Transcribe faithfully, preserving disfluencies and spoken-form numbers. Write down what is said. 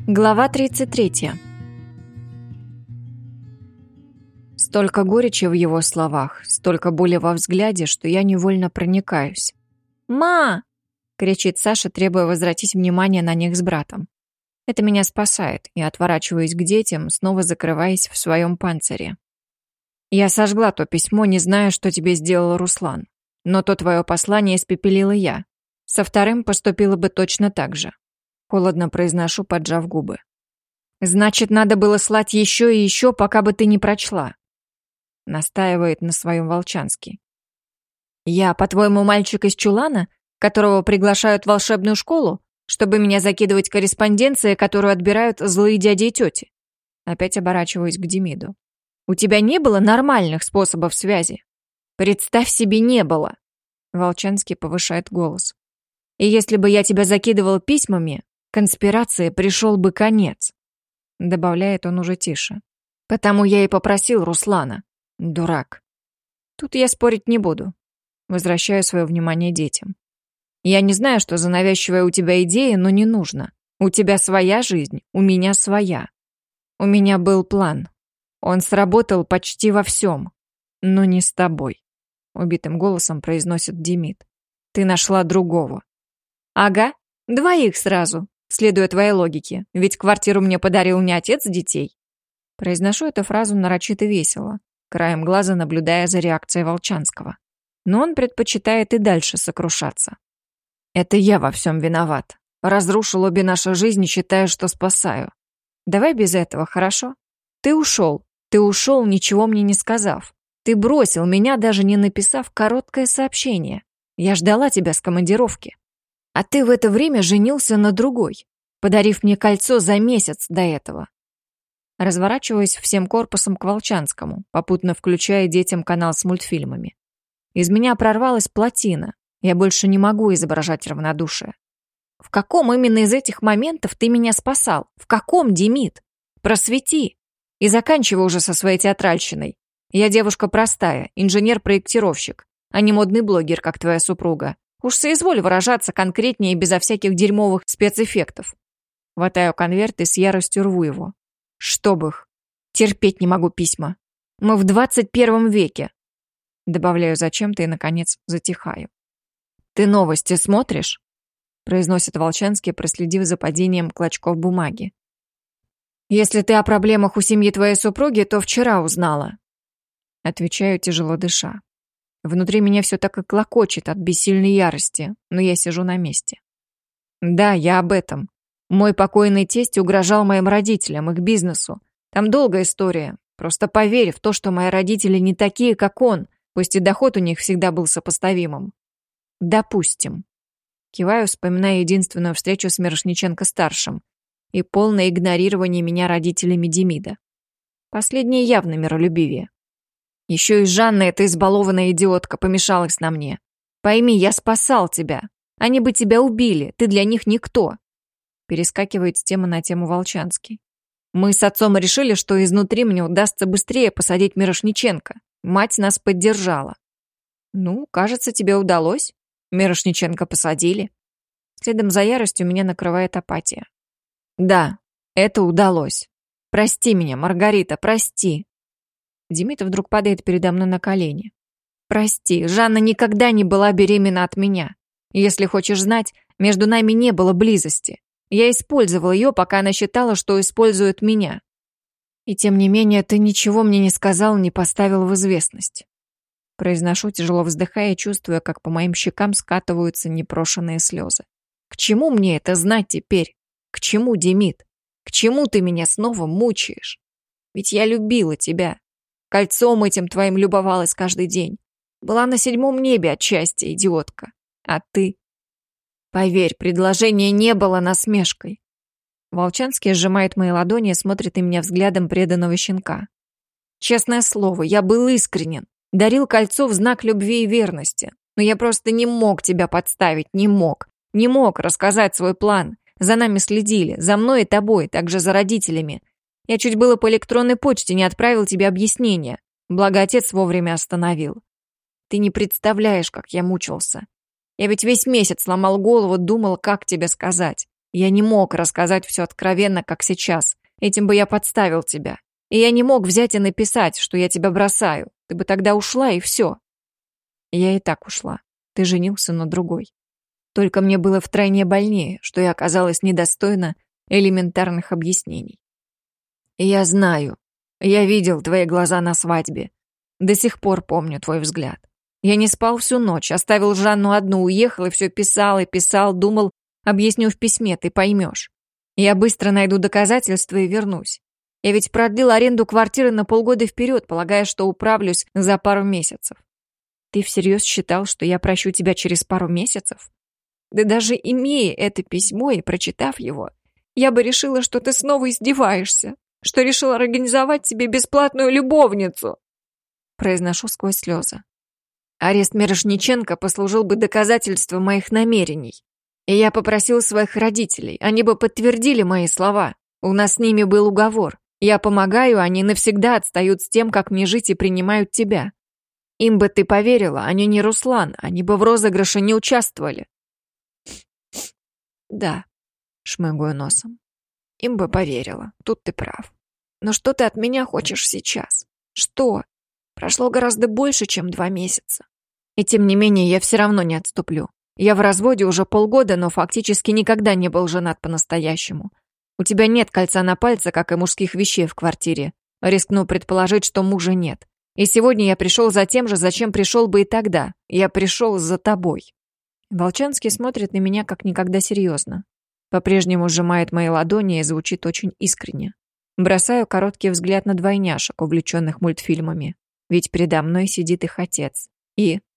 Глава тридцать третья. Столько горечи в его словах, столько боли во взгляде, что я невольно проникаюсь. «Ма!» — кричит Саша, требуя возвратить внимание на них с братом. Это меня спасает, я отворачиваюсь к детям, снова закрываясь в своем панцире. Я сожгла то письмо, не зная, что тебе сделал Руслан. Но то твое послание испепелила я. Со вторым поступила бы точно так же. Холодно произношу, поджав губы. Значит, надо было слать еще и еще, пока бы ты не прочла. Настаивает на своем Волчанский. Я, по-твоему, мальчик из чулана, которого приглашают в волшебную школу, чтобы меня закидывать корреспонденцией, которую отбирают злые дяди и тети? Опять оборачиваюсь к Демиду. У тебя не было нормальных способов связи? Представь себе, не было. Волчанский повышает голос. И если бы я тебя закидывал письмами, конспирации пришел бы конец. Добавляет он уже тише. Потому я и попросил Руслана. Дурак. Тут я спорить не буду. Возвращаю свое внимание детям. Я не знаю, что за навязчивая у тебя идея, но не нужно. У тебя своя жизнь, у меня своя. У меня был план. Он сработал почти во всем. Но не с тобой. Убитым голосом произносит Демид. Ты нашла другого. Ага, двоих сразу, следуя твоей логике. Ведь квартиру мне подарил не отец детей. Произношу эту фразу нарочито весело, краем глаза наблюдая за реакцией Волчанского. Но он предпочитает и дальше сокрушаться. Это я во всем виноват. Разрушил обе наши жизни, считая, что спасаю. Давай без этого, хорошо? Ты ушел. Ты ушел, ничего мне не сказав. Ты бросил меня, даже не написав короткое сообщение. Я ждала тебя с командировки. А ты в это время женился на другой, подарив мне кольцо за месяц до этого. Разворачиваюсь всем корпусом к Волчанскому, попутно включая детям канал с мультфильмами. Из меня прорвалась плотина. Я больше не могу изображать равнодушие. В каком именно из этих моментов ты меня спасал? В каком, Демид? Просвети. И заканчивай уже со своей театральщиной. Я девушка простая, инженер-проектировщик, а не модный блогер, как твоя супруга. Уж соизволь выражаться конкретнее и безо всяких дерьмовых спецэффектов. Хватаю конверт и с яростью рву его. Чтоб их. Терпеть не могу письма. Мы в двадцать первом веке. Добавляю зачем-то и, наконец, затихаю. «Ты новости смотришь?» Произносит Волчанский, проследив за падением клочков бумаги. «Если ты о проблемах у семьи твоей супруги, то вчера узнала». Отвечаю, тяжело дыша. Внутри меня все так и клокочет от бессильной ярости, но я сижу на месте. Да, я об этом. Мой покойный тесть угрожал моим родителям, их бизнесу. Там долгая история. Просто поверь в то, что мои родители не такие, как он, пусть и доход у них всегда был сопоставимым. Допустим. Киваю, вспоминая единственную встречу с Мирошниченко-старшим и полное игнорирование меня родителями Демида. Последнее явно миролюбивее. Еще и Жанна, эта избалованная идиотка, помешалась на мне. Пойми, я спасал тебя. Они бы тебя убили, ты для них никто. Перескакивает с темы на тему Волчанский. Мы с отцом решили, что изнутри мне удастся быстрее посадить Мирошниченко. Мать нас поддержала. Ну, кажется, тебе удалось. Мирошниченко посадили. Следом за яростью меня накрывает апатия. Да, это удалось. Прости меня, Маргарита, прости. Демид вдруг падает передо мной на колени. Прости, Жанна никогда не была беременна от меня. Если хочешь знать, между нами не было близости. Я использовал ее, пока она считала, что использует меня. И тем не менее, ты ничего мне не сказал, не поставил в известность. Произношу, тяжело вздыхая, чувствуя, как по моим щекам скатываются непрошенные слезы. К чему мне это знать теперь? К чему, Демид? К чему ты меня снова мучаешь? Ведь я любила тебя. Кольцом этим твоим любовалась каждый день. Была на седьмом небе от счастья, идиотка. А ты? Поверь, предложение не было насмешкой. Волчанский сжимает мои ладони и смотрит на меня взглядом преданного щенка. Честное слово, я был искренен. Дарил кольцо в знак любви и верности. Но я просто не мог тебя подставить, не мог. Не мог рассказать свой план. За нами следили, за мной и тобой, также за родителями. Я чуть было по электронной почте не отправил тебе объяснение. Благо отец вовремя остановил. Ты не представляешь, как я мучился. Я ведь весь месяц ломал голову, думал, как тебе сказать. Я не мог рассказать все откровенно, как сейчас. Этим бы я подставил тебя. И я не мог взять и написать, что я тебя бросаю. Ты бы тогда ушла, и все. Я и так ушла. Ты женился на другой. Только мне было втройне больнее, что я оказалась недостойна элементарных объяснений. И я знаю. Я видел твои глаза на свадьбе. До сих пор помню твой взгляд. Я не спал всю ночь, оставил Жанну одну, уехал и все писал и писал, думал, объясню в письме, ты поймешь. Я быстро найду доказательства и вернусь. Я ведь продлил аренду квартиры на полгода вперед, полагая, что управлюсь за пару месяцев. Ты всерьез считал, что я прощу тебя через пару месяцев? Да даже имея это письмо и прочитав его, я бы решила, что ты снова издеваешься, что решила организовать тебе бесплатную любовницу. Произношу сквозь слезы. Арест Мирошниченко послужил бы доказательством моих намерений. И я попросил своих родителей, они бы подтвердили мои слова. У нас с ними был уговор. Я помогаю, они навсегда отстают с тем, как мне жить, и принимают тебя. Им бы ты поверила, они не Руслан, они бы в розыгрыше не участвовали. Да, шмыгаю носом. Им бы поверила, тут ты прав. Но что ты от меня хочешь сейчас? Что? Прошло гораздо больше, чем два месяца. И тем не менее, я все равно не отступлю. Я в разводе уже полгода, но фактически никогда не был женат по-настоящему. У тебя нет кольца на пальце, как и мужских вещей в квартире. Рискну предположить, что мужа нет. И сегодня я пришел за тем же, зачем пришел бы и тогда. Я пришел за тобой. Волчанский смотрит на меня как никогда серьезно. По-прежнему сжимает мои ладони и звучит очень искренне. Бросаю короткий взгляд на двойняшек, увлеченных мультфильмами. Ведь передо мной сидит их отец. И